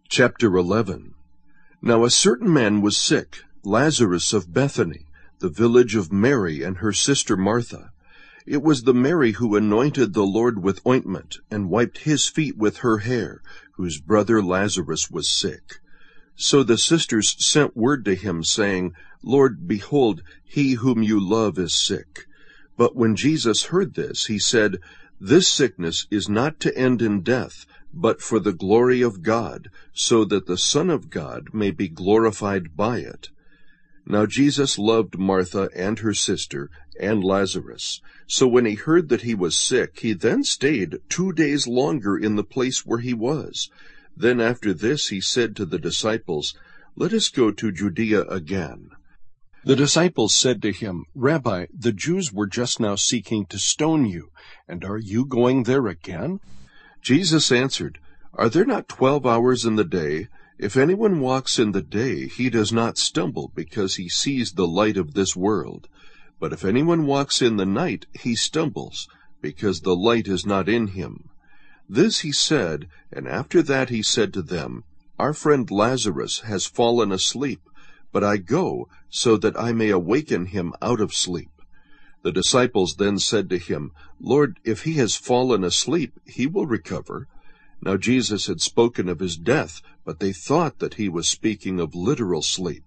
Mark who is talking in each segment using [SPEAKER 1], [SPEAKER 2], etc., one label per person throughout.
[SPEAKER 1] Chapter 11. Now a certain man was sick, Lazarus of Bethany, the village of Mary and her sister Martha. It was the Mary who anointed the Lord with ointment, and wiped his feet with her hair, whose brother Lazarus was sick. So the sisters sent word to him, saying, Lord, behold, he whom you love is sick. But when Jesus heard this, he said, This sickness is not to end in death, but for the glory of God, so that the Son of God may be glorified by it. Now Jesus loved Martha and her sister and Lazarus. So when he heard that he was sick, he then stayed 2 days longer in the place where he was. Then after this he said to the disciples, Let us go to Judea again. The disciples said to him, Rabbi, the Jews were just now seeking to stone you, and are you going there again? Jesus answered, Are there not 12 hours in the day? If anyone walks in the day, he does not stumble, because he sees the light of this world. But if anyone walks in the night, he stumbles, because the light is not in him. This he said, and after that he said to them, Our friend Lazarus has fallen asleep, but I go, so that I may awaken him out of sleep. The disciples then said to him, Lord, if he has fallen asleep, he will recover. Now Jesus had spoken of his death, but they thought that he was speaking of literal sleep.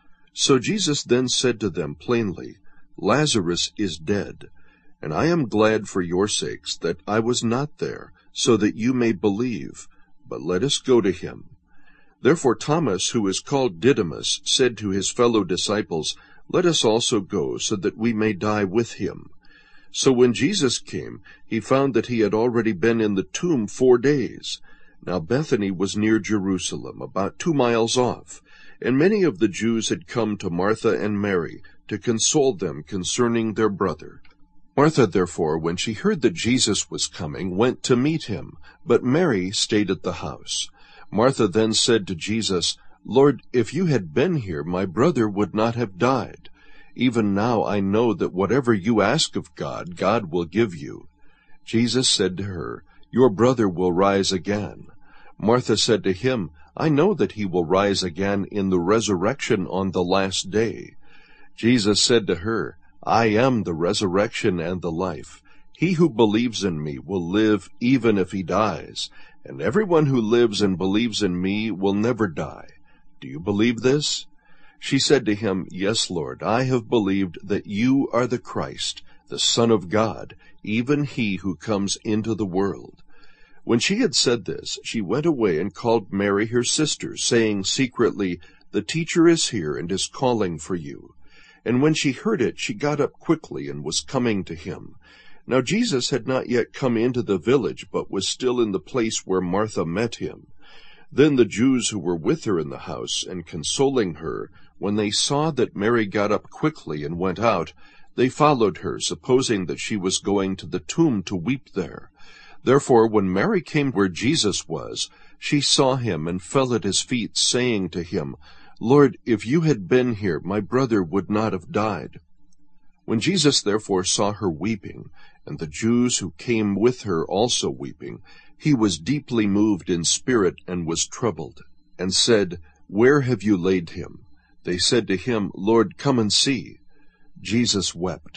[SPEAKER 1] So Jesus then said to them plainly, Lazarus is dead, and I am glad for your sakes that I was not there, so that you may believe. But let us go to him. Therefore Thomas, who is called Didymus, said to his fellow disciples, Let us also go, so that we may die with him. So when Jesus came, he found that he had already been in the tomb 4 days. Now Bethany was near Jerusalem, about 2 miles off, and many of the Jews had come to Martha and Mary to console them concerning their brother. Martha, therefore, when she heard that Jesus was coming, went to meet him, but Mary stayed at the house. Martha then said to Jesus, Lord, if you had been here, my brother would not have died. Even now I know that whatever you ask of God, God will give you. Jesus said to her, Your brother will rise again. Martha said to him, I know that he will rise again in the resurrection on the last day. Jesus said to her, I am the resurrection and the life. He who believes in me will live even if he dies, and everyone who lives and believes in me will never die. Do you believe this? She said to him, Yes, Lord, I have believed that you are the Christ, the Son of God, even he who comes into the world. When she had said this, she went away and called Mary her sister, saying secretly, The teacher is here and is calling for you. And when she heard it, she got up quickly and was coming to him. Now Jesus had not yet come into the village, but was still in the place where Martha met him. Then the Jews who were with her in the house and consoling her, when they saw that Mary got up quickly and went out, they followed her, supposing that she was going to the tomb to weep there. Therefore, when Mary came where Jesus was, she saw him and fell at his feet, saying to him, Lord, if you had been here, my brother would not have died. When Jesus therefore saw her weeping, and the Jews who came with her also weeping, he was deeply moved in spirit and was troubled, and said, Where have you laid him? They said to him, Lord, come and see. Jesus wept.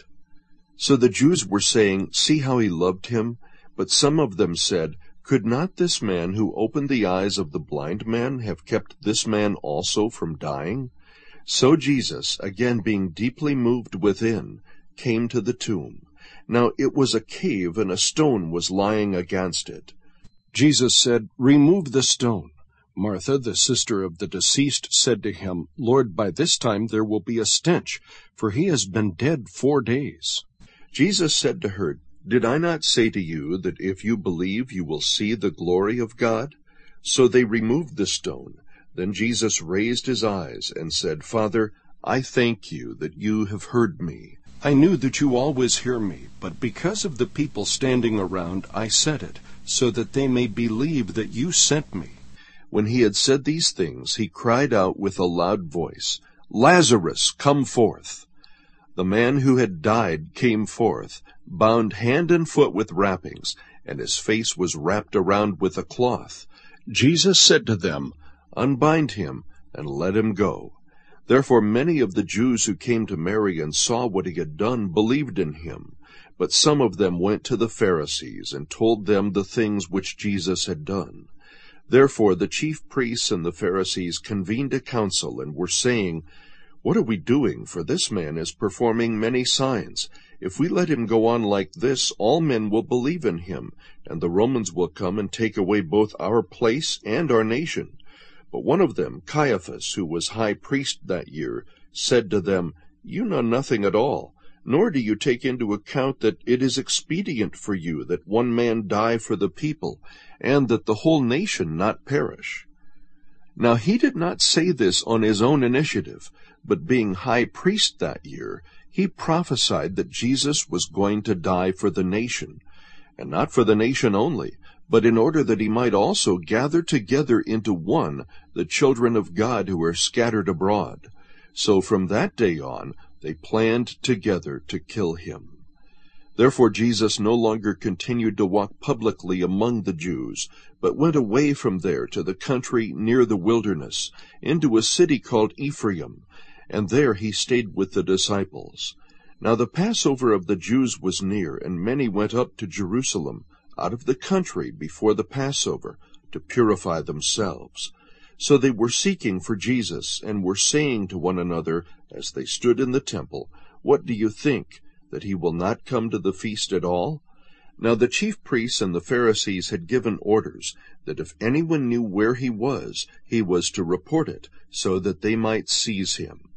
[SPEAKER 1] So the Jews were saying, See how he loved him? But some of them said, Could not this man who opened the eyes of the blind man have kept this man also from dying? So Jesus, again being deeply moved within, came to the tomb. Now it was a cave, and a stone was lying against it. Jesus said, Remove the stone. Martha, the sister of the deceased, said to him, Lord, by this time there will be a stench, for he has been dead 4 days. Jesus said to her, Did I not say to you that if you believe you will see the glory of God? So they removed the stone. Then Jesus raised his eyes and said, Father, I thank you that you have heard me. I knew that you always hear me, but because of the people standing around, I said it, so that they may believe that you sent me. When he had said these things, he cried out with a loud voice, Lazarus, come forth. The man who had died came forth, bound hand and foot with wrappings, and his face was wrapped around with a cloth. Jesus said to them, Unbind him, and let him go." Therefore many of the Jews who came to Mary and saw what he had done believed in him. But some of them went to the Pharisees, and told them the things which Jesus had done. Therefore the chief priests and the Pharisees convened a council, and were saying, "What are we doing? For this man is performing many signs. If we let him go on like this, all men will believe in him, and the Romans will come and take away both our place and our nation." But one of them, Caiaphas, who was high priest that year, said to them, "You know nothing at all, nor do you take into account that it is expedient for you that one man die for the people, and that the whole nation not perish." Now he did not say this on his own initiative, but being high priest that year, he prophesied that Jesus was going to die for the nation, and not for the nation only, but in order that he might also gather together into one the children of God who are scattered abroad. So from that day on, they planned together to kill him. Therefore Jesus no longer continued to walk publicly among the Jews, but went away from there to the country near the wilderness, into a city called Ephraim, and there he stayed with the disciples. Now the Passover of the Jews was near, and many went up to Jerusalem out of the country before the Passover, to purify themselves. So they were seeking for Jesus, and were saying to one another, as they stood in the temple, "What do you think, that he will not come to the feast at all?" Now the chief priests and the Pharisees had given orders that if anyone knew where he was to report it, so that they might seize him.